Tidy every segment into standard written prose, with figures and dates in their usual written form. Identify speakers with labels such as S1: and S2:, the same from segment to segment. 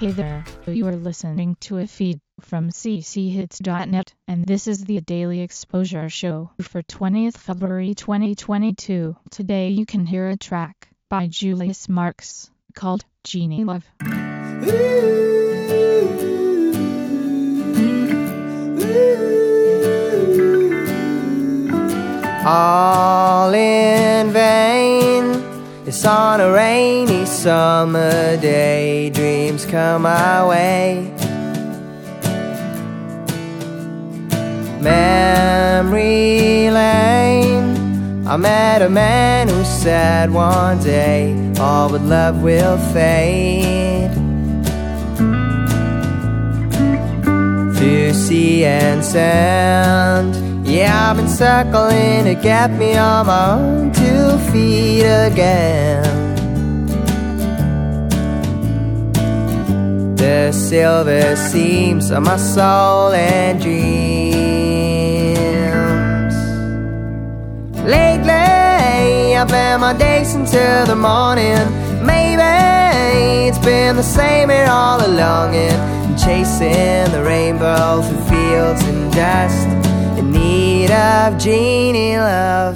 S1: Hey there, you are listening to a feed from cchits.net, and this is the Daily Exposure Show for 20th February 2022. Today you can hear a track by Julius Marks called Genie Love.
S2: All in vain. It's on a rainy summer day. Dreams come my way. Memory lane. I met a man who said one day all but love will fade. Through sea and sand, yeah, I've been circling to get me on my own 2 feet again. The silver seams of my soul and dreams. Lately, I planned my days until the morning. Maybe it's been the same here all along, and chasing the rainbow through fields and dust, in need of genie love.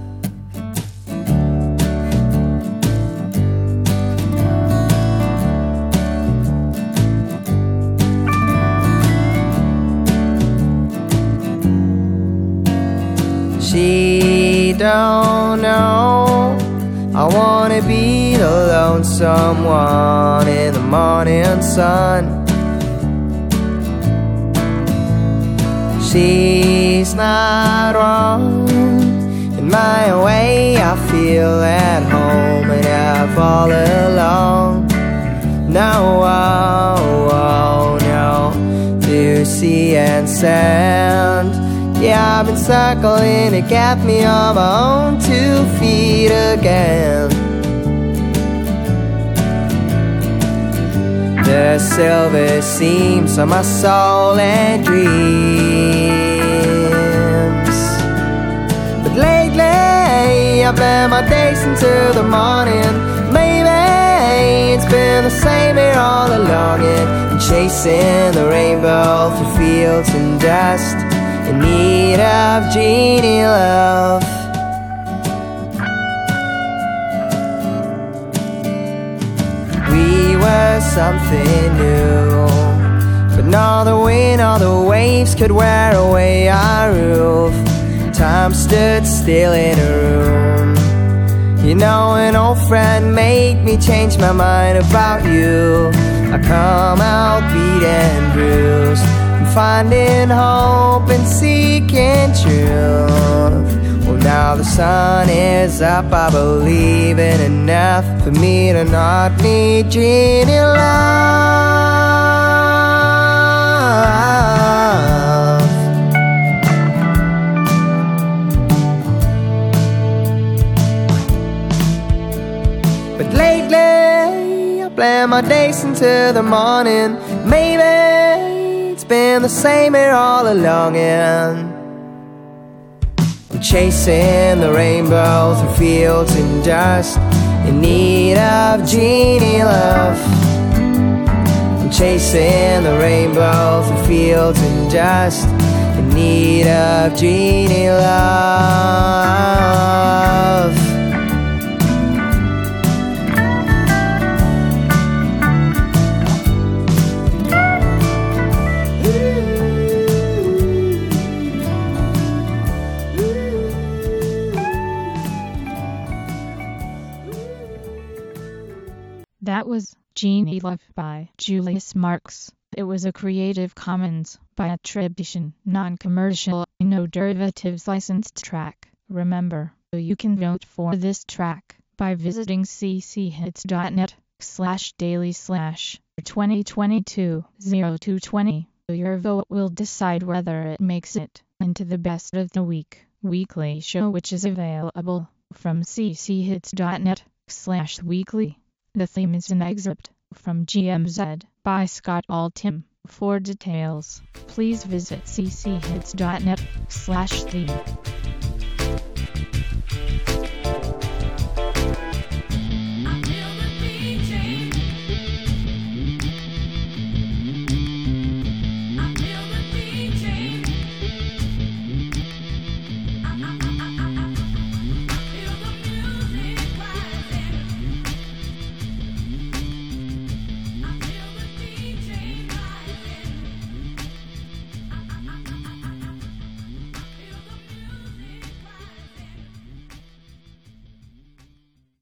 S2: She don't know I wanna be the lonesome one in the morning sun. She's not wrong. In my way I feel at home enough all along. No, oh, oh, no. Through sea and sand, yeah, I've been circling to get me on my own 2 feet again. The silver seams of my soul and dreams. But lately, I plan my days until the morning. Maybe it's been the same here all along, and chasing the rainbow through fields and dust, in need of genie love. We were something new, but all the wind, all the waves could wear away our roof. Time stood still in a room. You know, an old friend made me change my mind about you. I come out beat and bruised, finding hope and seeking truth. Well, now the sun is up, I believe in enough for me to not need genie love. But lately, I plan my days until the morning. Maybe it's been the same here all along, and I'm chasing the rainbow through fields and dust, in need of genie love. I'm chasing the rainbow through fields and dust, in need of genie love.
S1: That was Genie Love by Julius Marks. It was a Creative Commons by attribution, non-commercial, no derivatives licensed track. Remember, you can vote for this track by visiting cchits.net/daily/2022-0220. Your vote will decide whether it makes it into the Best of the Week weekly show, which is available from cchits.net/weekly. The theme is an excerpt from GMZ by Scott Altham. For details, please visit cchits.net/theme.